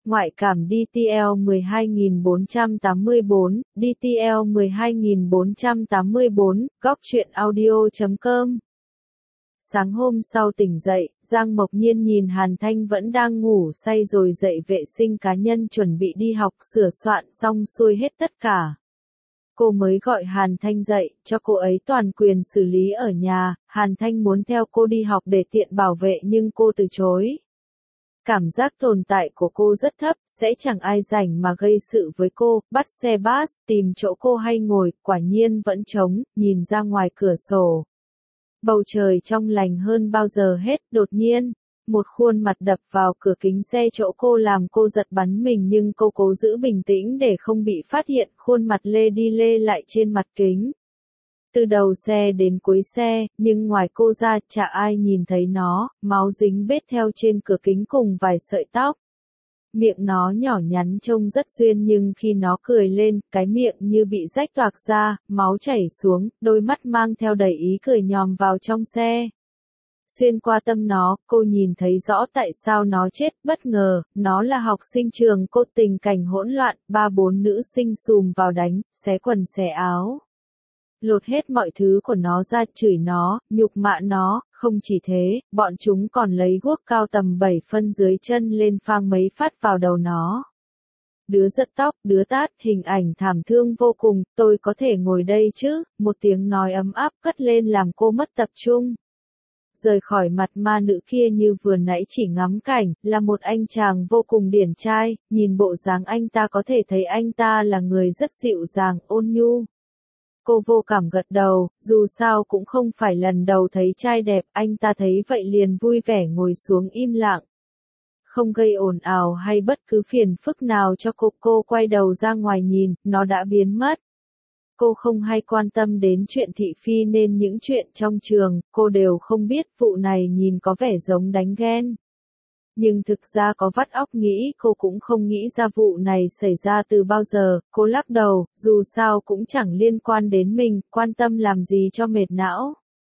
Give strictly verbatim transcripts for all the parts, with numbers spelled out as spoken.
Ngoại cảm đê tê lờ mười hai nghìn bốn trăm tám mươi bốn, đê tê lờ mười hai nghìn bốn trăm tám mươi bốn, góc truyện audio chấm com. Sáng hôm sau tỉnh dậy, Giang Mộc Nhiên nhìn Hàn Thanh vẫn đang ngủ say rồi dậy vệ sinh cá nhân chuẩn bị đi học, sửa soạn xong xuôi hết tất cả. Cô mới gọi Hàn Thanh dậy, cho cô ấy toàn quyền xử lý ở nhà. Hàn Thanh muốn theo cô đi học để tiện bảo vệ nhưng cô từ chối. Cảm giác tồn tại của cô rất thấp, sẽ chẳng ai rảnh mà gây sự với cô. Bắt xe bus, tìm chỗ cô hay ngồi, quả nhiên vẫn trống, nhìn ra ngoài cửa sổ. Bầu trời trong lành hơn bao giờ hết. Đột nhiên, một khuôn mặt đập vào cửa kính xe chỗ cô làm cô giật bắn mình, nhưng cô cố giữ bình tĩnh để không bị phát hiện. Khuôn mặt lê đi lê lại trên mặt kính. Từ đầu xe đến cuối xe, nhưng ngoài cô ra chả ai nhìn thấy nó, máu dính bết theo trên cửa kính cùng vài sợi tóc. Miệng nó nhỏ nhắn trông rất duyên, nhưng khi nó cười lên, cái miệng như bị rách toạc ra, máu chảy xuống, đôi mắt mang theo đầy ý cười nhòm vào trong xe. Xuyên qua tâm nó, cô nhìn thấy rõ tại sao nó chết. Bất ngờ, nó là học sinh trường cô. Tình cảnh hỗn loạn, ba bốn nữ sinh xùm vào đánh, xé quần xé áo. Lột hết mọi thứ của nó ra, chửi nó, nhục mạ nó. Không chỉ thế, bọn chúng còn lấy guốc cao tầm bảy phân dưới chân lên phang mấy phát vào đầu nó. Đứa giật tóc, đứa tát, hình ảnh thảm thương vô cùng. Tôi có thể ngồi đây chứ? Một tiếng nói ấm áp cất lên làm cô mất tập trung. Rời khỏi mặt ma nữ kia như vừa nãy chỉ ngắm cảnh, là một anh chàng vô cùng điển trai. Nhìn bộ dáng anh ta có thể thấy anh ta là người rất dịu dàng, ôn nhu. Cô vô cảm gật đầu, dù sao cũng không phải lần đầu thấy trai đẹp. Anh ta thấy vậy liền vui vẻ ngồi xuống im lặng. Không gây ồn ào hay bất cứ phiền phức nào cho cô. Cô quay đầu ra ngoài nhìn, nó đã biến mất. Cô không hay quan tâm đến chuyện thị phi nên những chuyện trong trường, cô đều không biết. Vụ này nhìn có vẻ giống đánh ghen. Nhưng thực ra có vắt óc nghĩ cô cũng không nghĩ ra vụ này xảy ra từ bao giờ. Cô lắc đầu, dù sao cũng chẳng liên quan đến mình, quan tâm làm gì cho mệt não.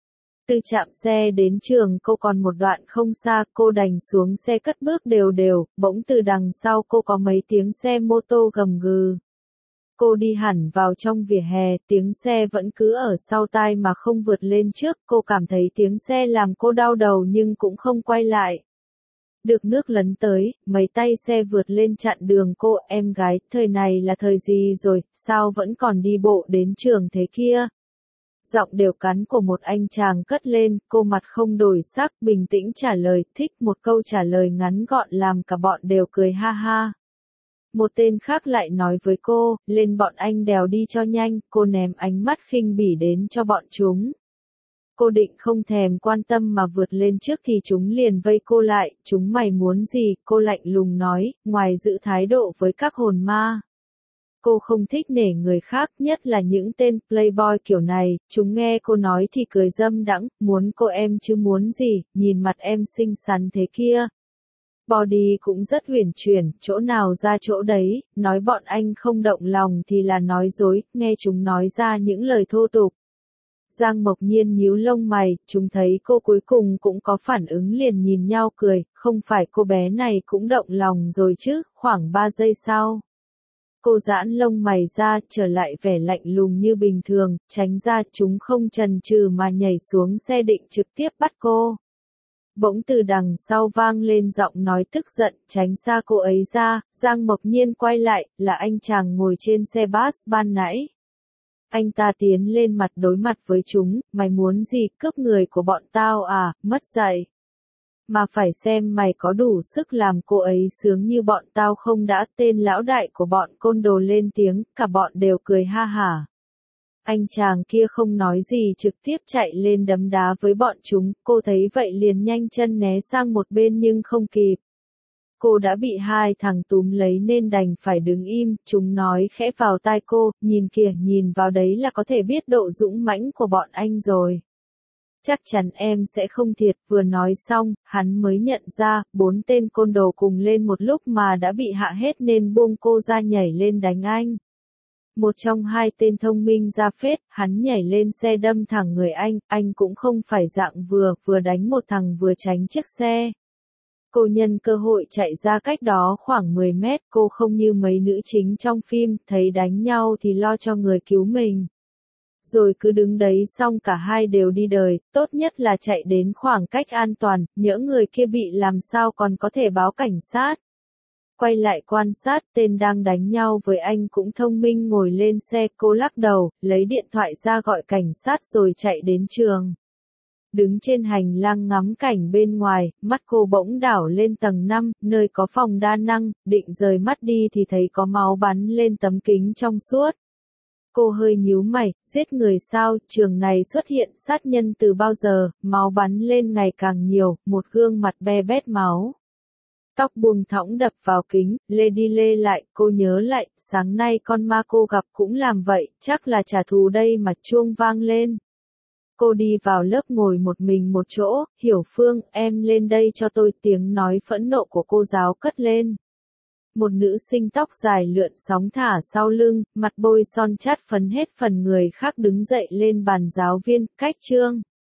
Từ trạm xe đến trường cô còn một đoạn không xa, cô đành xuống xe cất bước đều đều. Bỗng từ đằng sau cô có mấy tiếng xe mô tô gầm gừ. Cô đi hẳn vào trong vỉa hè, tiếng xe vẫn cứ ở sau tai mà không vượt lên trước. Cô cảm thấy tiếng xe làm cô đau đầu nhưng cũng không quay lại. Được nước lấn tới, mấy tay xe vượt lên chặn đường cô. Em gái, thời này là thời gì rồi, sao vẫn còn đi bộ đến trường thế kia? Giọng đều cắn của một anh chàng cất lên, cô mặt không đổi sắc, bình tĩnh trả lời, thích. Một câu trả lời ngắn gọn làm cả bọn đều cười ha ha. Một tên khác lại nói với cô, lên bọn anh đèo đi cho nhanh. Cô ném ánh mắt khinh bỉ đến cho bọn chúng. Cô định không thèm quan tâm mà vượt lên trước thì chúng liền vây cô lại. Chúng mày muốn gì? Cô lạnh lùng nói, ngoài giữ thái độ với các hồn ma. Cô không thích nể người khác, nhất là những tên playboy kiểu này. Chúng nghe cô nói thì cười dâm đãng, muốn cô em chứ muốn gì, nhìn mặt em xinh xắn thế kia. Body cũng rất huyền chuyển, chỗ nào ra chỗ đấy, nói bọn anh không động lòng thì là nói dối. Nghe chúng nói ra những lời thô tục. Giang Mộc Nhiên nhíu lông mày, chúng thấy cô cuối cùng cũng có phản ứng liền nhìn nhau cười, không phải cô bé này cũng động lòng rồi chứ. Khoảng ba giây sau, cô giãn lông mày ra, trở lại vẻ lạnh lùng như bình thường, tránh ra. Chúng không chần chừ mà nhảy xuống xe định trực tiếp bắt cô. Bỗng từ đằng sau vang lên giọng nói tức giận, tránh xa cô ấy ra. Giang Mộc Nhiên quay lại, là anh chàng ngồi trên xe bus ban nãy. Anh ta tiến lên mặt đối mặt với chúng, mày muốn gì, cướp người của bọn tao à, mất dạy. Mà phải xem mày có đủ sức làm cô ấy sướng như bọn tao không đã. Tên lão đại của bọn côn đồ lên tiếng, cả bọn đều cười ha hả. Anh chàng kia không nói gì trực tiếp chạy lên đấm đá với bọn chúng. Cô thấy vậy liền nhanh chân né sang một bên nhưng không kịp. Cô đã bị hai thằng túm lấy nên đành phải đứng im. Chúng nói khẽ vào tai cô, nhìn kìa, nhìn vào đấy là có thể biết độ dũng mãnh của bọn anh rồi. Chắc chắn em sẽ không thiệt. Vừa nói xong, hắn mới nhận ra, bốn tên côn đồ cùng lên một lúc mà đã bị hạ hết nên buông cô ra nhảy lên đánh anh. Một trong hai tên thông minh ra phết, hắn nhảy lên xe đâm thẳng người anh. Anh cũng không phải dạng vừa, vừa đánh một thằng vừa tránh chiếc xe. Cô nhân cơ hội chạy ra cách đó khoảng mười mét, cô không như mấy nữ chính trong phim, thấy đánh nhau thì lo cho người cứu mình. Rồi cứ đứng đấy xong cả hai đều đi đời, tốt nhất là chạy đến khoảng cách an toàn, nhỡ người kia bị làm sao còn có thể báo cảnh sát. Quay lại quan sát, tên đang đánh nhau với anh cũng thông minh ngồi lên xe, cô lắc đầu, lấy điện thoại ra gọi cảnh sát rồi chạy đến trường. Đứng trên hành lang ngắm cảnh bên ngoài, mắt cô bỗng đảo lên tầng năm, nơi có phòng đa năng, định rời mắt đi thì thấy có máu bắn lên tấm kính trong suốt. Cô hơi nhíu mày, giết người sao, trường này xuất hiện sát nhân từ bao giờ, máu bắn lên ngày càng nhiều, một gương mặt be bét máu. Tóc buông thõng đập vào kính, lê đi lê lại, cô nhớ lại, sáng nay con ma cô gặp cũng làm vậy, chắc là trả thù đây mà chuông vang lên. Cô đi vào lớp ngồi một mình một chỗ, Hiểu Phương, em lên đây cho tôi, tiếng nói phẫn nộ của cô giáo cất lên. Một nữ sinh tóc dài lượn sóng thả sau lưng, mặt bôi son chát phấn hết phần người khác đứng dậy lên bàn giáo viên, cách chương.